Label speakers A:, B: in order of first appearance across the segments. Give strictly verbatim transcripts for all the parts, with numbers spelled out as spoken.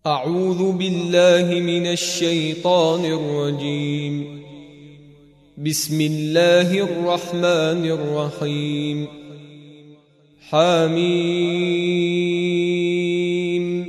A: أعوذ بالله من الشيطان الرجيم. بسم الله الرحمن الرحيم. حميم.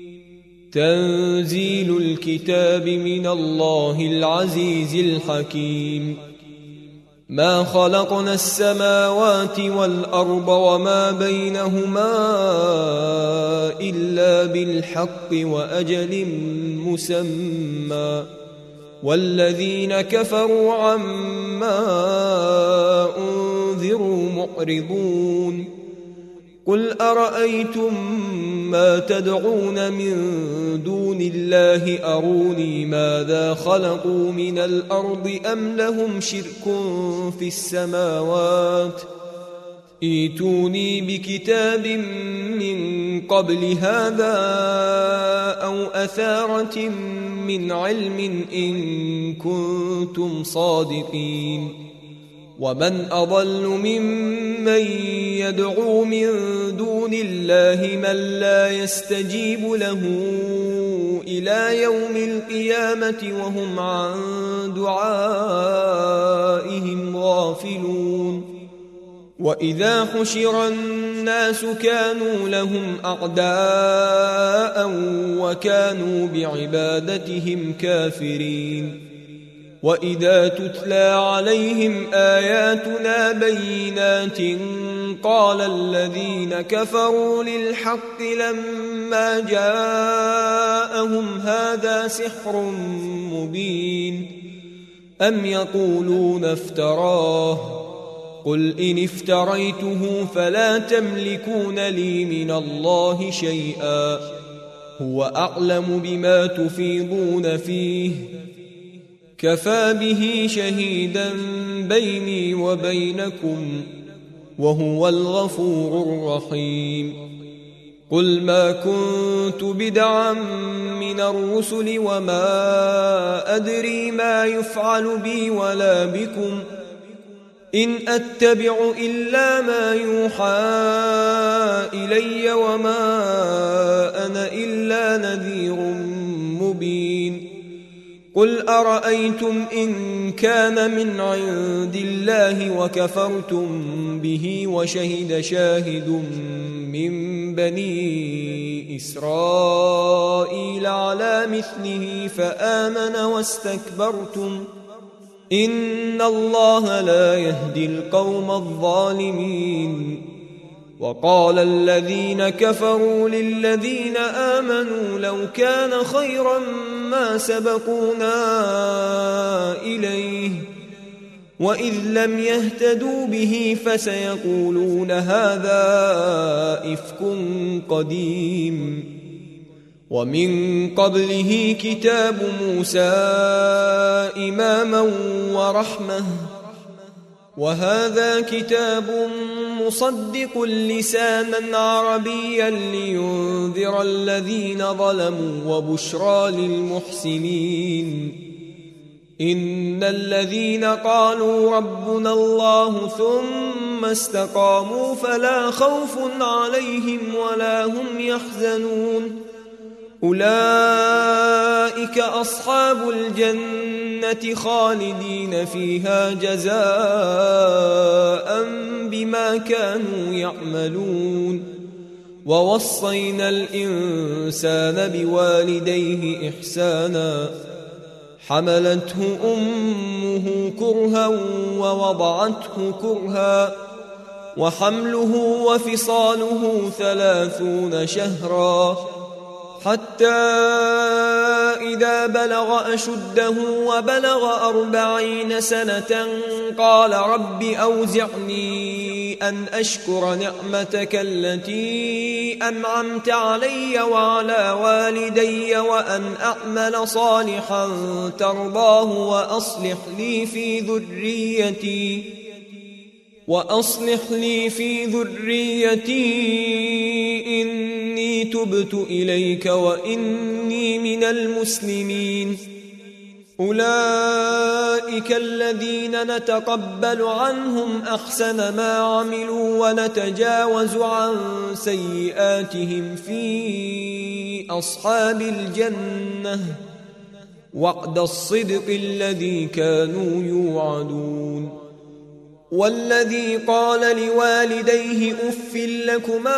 A: تنزيل الكتاب من الله العزيز الحكيم. ما خلقنا السماوات والأرض وما بينهما إلا بالحق وأجل مسمى، والذين كفروا عما أنذروا معرضون. قل أرأيتم ما تدعون من دون الله أروني ماذا خلقوا من الأرض أم لهم شرك في السماوات، ائتوني بكتاب من قبل هذا أو أثارة من علم إن كنتم صادقين. ومن أضل ممن يدعو من دون الله من لا يستجيب له إلى يوم القيامة وهم عن دعائهم غافلون. وإذا حشر الناس كانوا لهم أعداء وكانوا بعبادتهم كافرين. وإذا تتلى عليهم آياتنا بينات قال الذين كفروا للحق لما جاءهم هذا سحر مبين، أم يقولون افتراه، قل إن افتريته فلا تملكون لي من الله شيئا، هو أعلم بما تفيضون فيه، كفى به شهيدا بيني وبينكم وهو الغفور الرحيم. قل ما كنت بدعا من الرسل وما أدري ما يفعل بي ولا بكم، إن أتبع إلا ما يوحى إلي وما أنا إلا نذير مبين. قل أرأيتم إن كان من عند الله وكفرتم به وشهد شاهد من بني إسرائيل على مثله فآمن واستكبرتم، إن الله لا يهدي القوم الظالمين. وقال الذين كفروا للذين آمنوا لو كان خيرا ما سبقونا إليه، وإذ لم يهتدوا به فسيقولون هذا إفك قديم. ومن قبله كتاب موسى إماما ورحمة، وهذا كتاب مصدق لسانا عربيا لينذر الذين ظلموا وبشرى للمحسنين. إن الذين قالوا ربنا الله ثم استقاموا فلا خوف عليهم ولا هم يحزنون، أولئك أصحاب الجنة خالدين فيها جزاء بما كانوا يعملون. ووصينا الإنسان بوالديه إحسانا، حملته أمه كرها ووضعته كرها، وحمله وفصاله ثلاثون شهرا، حتى إذا بلغ أشده وبلغ أربعين سنة قال رب أوزعني أن أشكر نعمتك التي أنعمت علي وعلى والدي وأن أعمل صالحا ترضاه وأصلح لي في ذريتي وأصلح لي في ذريتي إني تبت إليك وإني من المسلمين. أولئك الذين نتقبل عنهم أحسن ما عملوا ونتجاوز عن سيئاتهم في أصحاب الجنة وعد الصدق الذي كانوا يوعدون والذي قال لوالديه أف لكما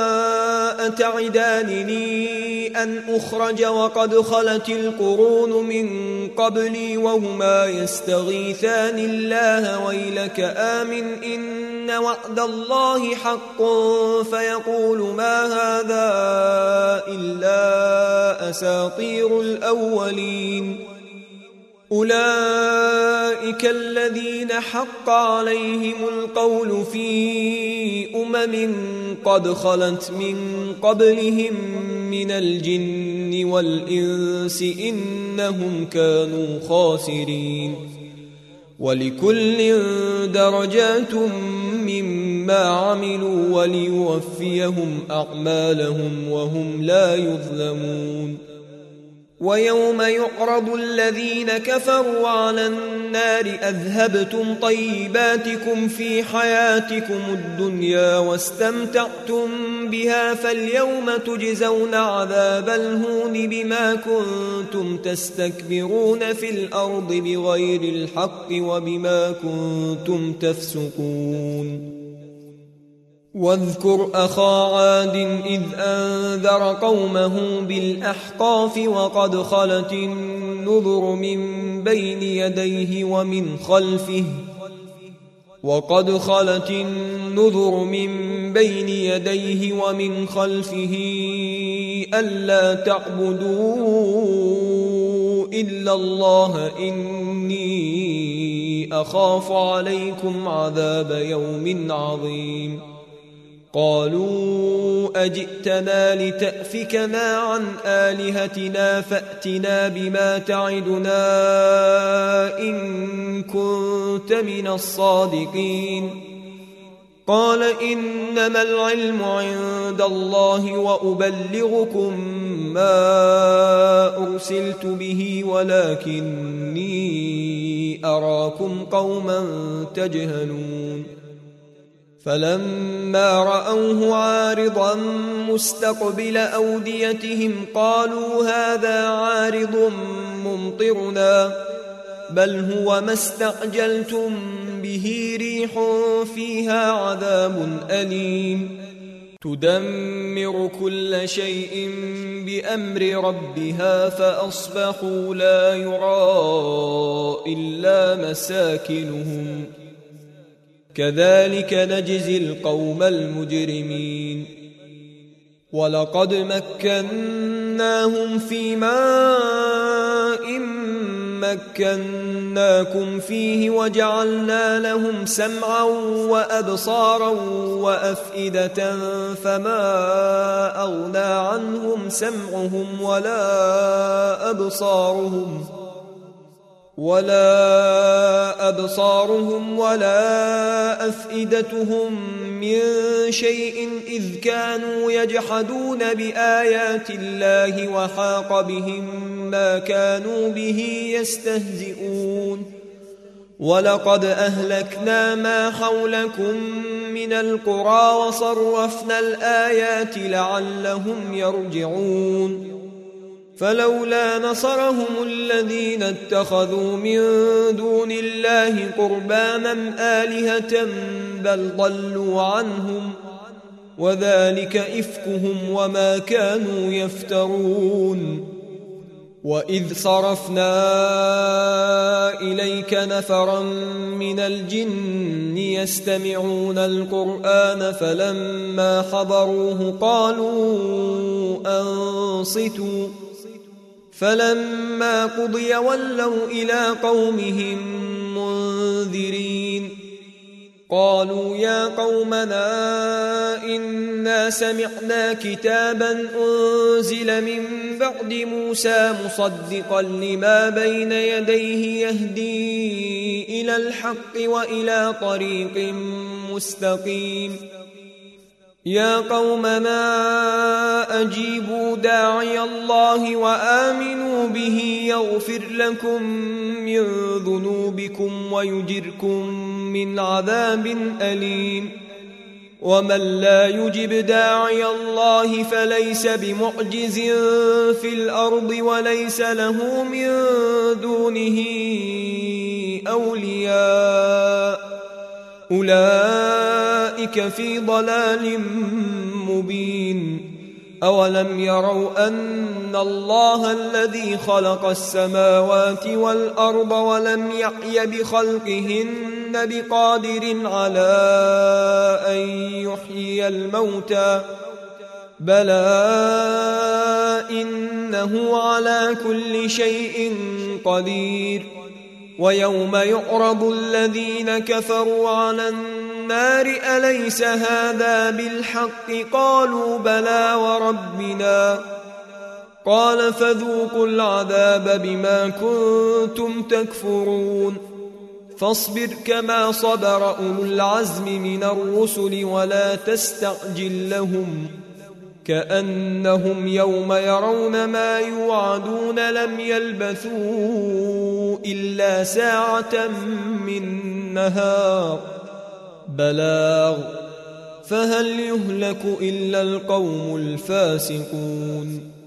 A: أتعدانني أن أخرج وقد خلت القرون من قبلي وهما يستغيثان الله ويلك آمن إن وعد الله حق فيقول ما هذا إلا أساطير الأولين أولئك الذين حق عليهم القول في أمم قد خلت من قبلهم من الجن والإنس إنهم كانوا خاسرين ولكل درجات مما عملوا وليوفيهم أعمالهم وهم لا يظلمون ويوم يعرض الذين كفروا على النار أذهبتم طيباتكم في حياتكم الدنيا واستمتعتم بها فاليوم تجزون عذاب الهون بما كنتم تستكبرون في الأرض بغير الحق وبما كنتم تفسقون واذكر أخا عاد إذ أنذر قومه بالأحقاف وقد خلت النذر من بين يديه ومن خلفه وقد خلت النذر من بين يديه ومن خلفه ألا تعبدوا إلا الله إني أخاف عليكم عذاب يوم عظيم قالوا أجئتنا لتأفكنا عن آلهتنا فأتنا بما تعدنا إن كنت من الصادقين قال إنما العلم عند الله وأبلغكم ما أرسلت به ولكني أراكم قوما تجهلون فلما رأوه عارضا مستقبل أوديتهم قالوا هذا عارض ممطرنا بل هو ما استعجلتم به ريح فيها عذاب أليم تدمر كل شيء بأمر ربها فأصبحوا لا يرى إلا مساكنهم كذلك نجزي القوم المجرمين ولقد مكناهم في ماء مكناكم فيه وجعلنا لهم سمعا وأبصارا وأفئدة فما أغنى عنهم سمعهم ولا أبصارهم ولا أبصارهم ولا أفئدتهم من شيء إذ كانوا يجحدون بآيات الله وحاق بهم ما كانوا به يستهزئون ولقد أهلكنا ما حولكم من القرى وصرفنا الآيات لعلهم يرجعون فلولا نصرهم الذين اتخذوا من دون الله قربانا آلهة بل ضلوا عنهم وذلك إفكهم وما كانوا يفترون وإذ صرفنا إليك نفرا من الجن يستمعون القرآن فلما حضروه قالوا أنصتوا فلما قضي ولوا إلى قومهم منذرين قالوا يا قومنا إنا سمعنا كتابا أنزل من بعد موسى مصدقا لما بين يديه يهدي إلى الحق وإلى طريق مستقيم يا قومنا أجيبوا داعي الله وآمنوا به يغفر لكم من ذنوبكم ويجركم من عذاب أليم ومن لا يجب داعي الله فليس بمعجز في الأرض وليس له من دونه أولياء أولئك في ضلال مبين أولم يروا أن الله الذي خلق السماوات والأرض ولم يعي بخلقهن بقادر على أن يحيي الموتى بلى إنه على كل شيء قدير ويوم يعرض الذين كفروا على النار أليس هذا بالحق قالوا بلى وربنا قال فذوقوا العذاب بما كنتم تكفرون فاصبر كما صبر أولو العزم من الرسل ولا تستعجل لهم كأنهم يوم يرون ما يوعدون لم يلبثوا إلا ساعة من نهار بلاغ فهل يهلك إلا القوم الفاسقون